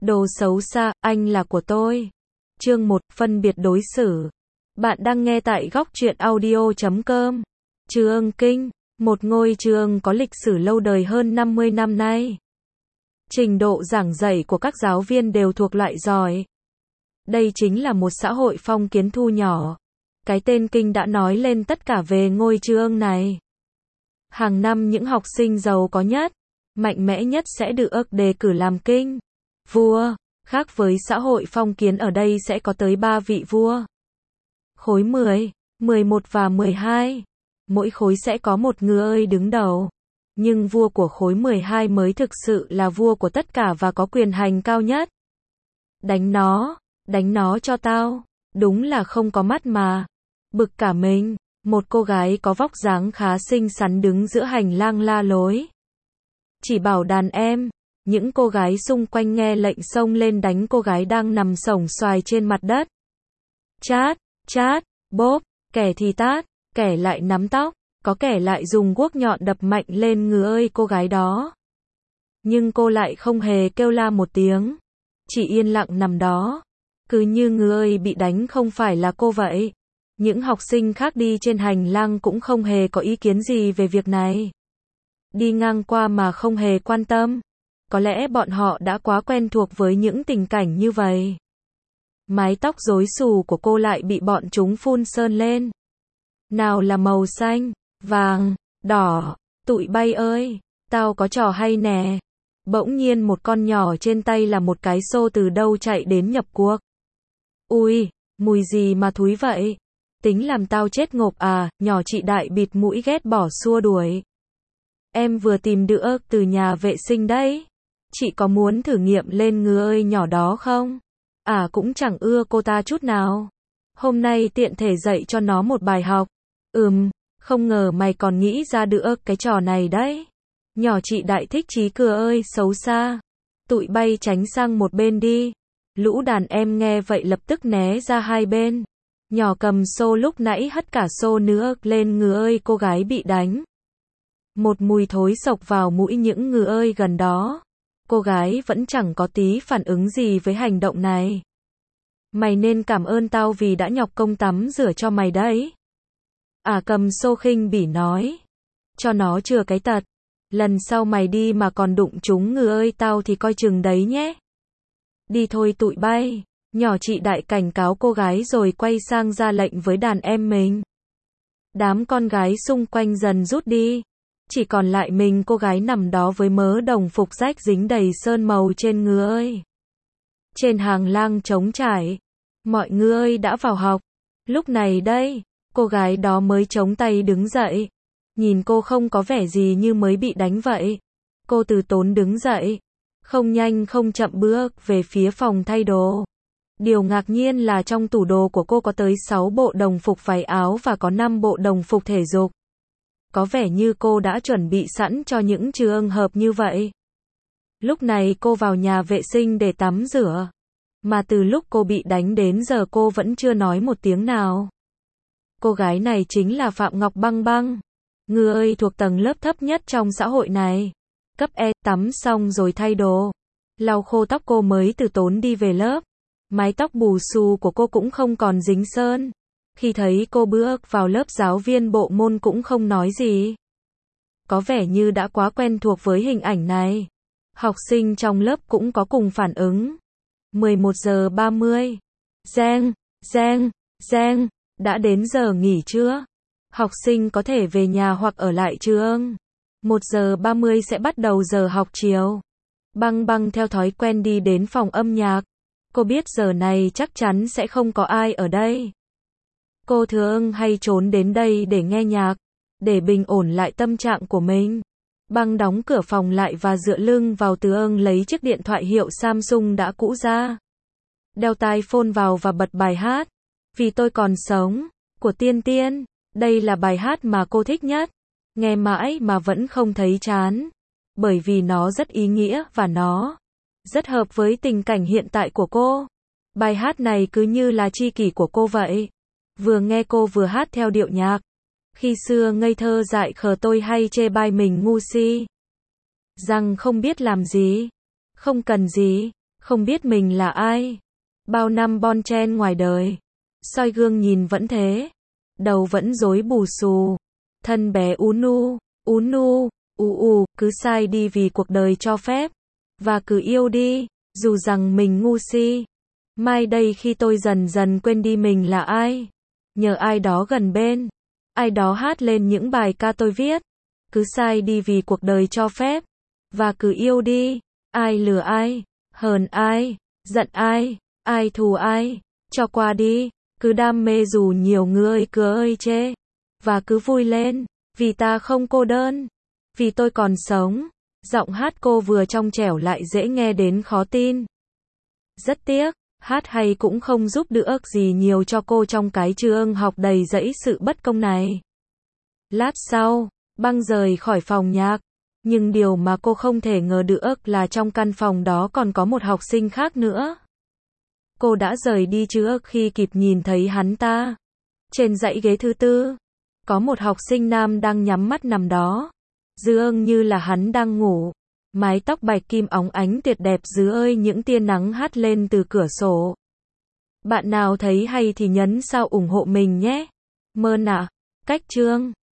Đồ xấu xa, anh là của tôi. Chương 1, phân biệt đối xử. Bạn đang nghe tại góc truyện audio.com. Trường Kinh, một ngôi trường có lịch sử lâu đời hơn 50 năm nay. Trình độ giảng dạy của các giáo viên đều thuộc loại giỏi. Đây chính là một xã hội phong kiến thu nhỏ. Cái tên Kinh đã nói lên tất cả về ngôi trường này. Hàng năm những học sinh giàu có nhất, mạnh mẽ nhất sẽ được đề cử làm Kinh, vua. Khác với xã hội phong kiến ở đây sẽ có tới 3 vị vua. Khối 10, 11 và 12. Mỗi khối sẽ có một người đứng đầu. Nhưng vua của khối 12 mới thực sự là vua của tất cả và có quyền hành cao nhất. Đánh nó cho tao. Đúng là không có mắt mà. Bực cả mình. Một cô gái có vóc dáng khá xinh xắn đứng giữa hành lang la lối. Chỉ bảo đàn em. Những cô gái xung quanh nghe lệnh xông lên đánh cô gái đang nằm xổm xoài trên mặt đất. Chát, bóp, kẻ thì tát, kẻ lại nắm tóc, có kẻ lại dùng guốc nhọn đập mạnh lên người cô gái đó. Nhưng cô lại không hề kêu la một tiếng, chỉ yên lặng nằm đó, cứ như người bị đánh không phải là cô vậy. Những học sinh khác đi trên hành lang cũng không hề có ý kiến gì về việc này. Đi ngang qua mà không hề quan tâm. Có lẽ bọn họ đã quá quen thuộc với những tình cảnh như vậy. Mái tóc rối xù của cô lại bị bọn chúng phun sơn lên. Nào là màu xanh, vàng, đỏ. Tụi bay ơi, tao có trò hay nè. Bỗng nhiên một con nhỏ trên tay là một cái xô từ đâu chạy đến nhập cuộc. Ui, mùi gì mà thúi vậy? Tính làm tao chết ngộp à? Nhỏ chị Đại bịt mũi ghét bỏ xua đuổi. Em vừa tìm được từ nhà vệ sinh đấy. Chị có muốn thử nghiệm lên người nhỏ đó không? À cũng chẳng ưa cô ta chút nào. Hôm nay tiện thể dạy cho nó một bài học. Không ngờ mày còn nghĩ ra được cái trò này đấy. Nhỏ chị Đại thích chí cửa ơi xấu xa. Tụi bay tránh sang một bên đi. Lũ đàn em nghe vậy lập tức né ra hai bên. Nhỏ cầm xô lúc nãy hất cả xô nữa lên người cô gái bị đánh. Một mùi thối sộc vào mũi những người gần đó. Cô gái vẫn chẳng có tí phản ứng gì với hành động này. Mày nên cảm ơn tao vì đã nhọc công tắm rửa cho mày đấy. Cầm xô khinh bỉ nói. Cho nó chừa cái tật. Lần sau mày đi mà còn đụng chúng người tao thì coi chừng đấy nhé. Đi thôi tụi bay. Nhỏ chị Đại cảnh cáo cô gái rồi quay sang ra lệnh với đàn em mình. Đám con gái xung quanh dần rút đi. Chỉ còn lại mình cô gái nằm đó với mớ đồng phục rách dính đầy sơn màu trên người. Trên hàng lang trống trải. Mọi người đã vào học. Lúc này đây, cô gái đó mới chống tay đứng dậy. Nhìn cô không có vẻ gì như mới bị đánh vậy. Cô từ tốn đứng dậy. Không nhanh không chậm bước về phía phòng thay đồ. Điều ngạc nhiên là trong tủ đồ của cô có tới 6 bộ đồng phục váy áo và có 5 bộ đồng phục thể dục. Có vẻ như cô đã chuẩn bị sẵn cho những trường hợp như vậy. Lúc này cô vào nhà vệ sinh để tắm rửa. Mà từ lúc cô bị đánh đến giờ cô vẫn chưa nói một tiếng nào. Cô gái này chính là Phạm Ngọc Băng Băng. Người thuộc tầng lớp thấp nhất trong xã hội này. Cấp E, tắm xong rồi thay đồ. Lau khô tóc cô mới từ tốn đi về lớp. Mái tóc bù xù của cô cũng không còn dính sơn. Khi thấy cô bước vào lớp giáo viên bộ môn cũng không nói gì. Có vẻ như đã quá quen thuộc với hình ảnh này. Học sinh trong lớp cũng có cùng phản ứng. 11:30. Reng. Đã đến giờ nghỉ chưa? Học sinh có thể về nhà hoặc ở lại trường. 1:30 sẽ bắt đầu giờ học chiều. Băng Băng theo thói quen đi đến phòng âm nhạc. Cô biết giờ này chắc chắn sẽ không có ai ở đây. Cô thường hay trốn đến đây để nghe nhạc, để bình ổn lại tâm trạng của mình. Băng đóng cửa phòng lại và dựa lưng vào tường lấy chiếc điện thoại hiệu Samsung đã cũ ra. Đeo tai phone vào và bật bài hát Vì tôi còn sống, của Tiên Tiên. Đây là bài hát mà cô thích nhất. Nghe mãi mà vẫn không thấy chán. Bởi vì nó rất ý nghĩa và nó rất hợp với tình cảnh hiện tại của cô. Bài hát này cứ như là tri kỷ của cô vậy. Vừa nghe cô vừa hát theo điệu nhạc. Khi xưa ngây thơ dại khờ tôi hay chê bai mình ngu si. Rằng không biết làm gì. Không cần gì. không biết mình là ai. Bao năm bon chen ngoài đời, soi gương nhìn vẫn thế, đầu vẫn rối bù xù, thân bé ú nu, cứ sai đi vì cuộc đời cho phép, và cứ yêu đi, dù rằng mình ngu si. Mai đây khi tôi dần dần quên đi mình là ai, nhờ ai đó gần bên, ai đó hát lên những bài ca tôi viết, cứ sai đi vì cuộc đời cho phép, và cứ yêu đi, ai lừa ai, hờn ai, giận ai, ai thù ai, cho qua đi, cứ đam mê dù nhiều người cứ ơi chê, và cứ vui lên, vì ta không cô đơn, vì tôi còn sống. Giọng hát cô vừa trong trẻo lại dễ nghe đến khó tin. Rất tiếc, hát hay cũng không giúp đỡ gì nhiều cho cô trong cái trường học đầy rẫy sự bất công này. Lát sau, băng rời khỏi phòng nhạc, nhưng điều mà cô không thể ngờ được là trong căn phòng đó còn có một học sinh khác nữa. Cô đã rời đi trước khi kịp nhìn thấy hắn ta. Trên dãy ghế thứ tư, có một học sinh nam đang nhắm mắt nằm đó, dường như là hắn đang ngủ. Mái tóc bạch kim óng ánh tuyệt đẹp dưới những tia nắng hắt lên từ cửa sổ. Bạn nào thấy hay thì nhấn sao ủng hộ mình nhé. Mơn ạ. Cách chương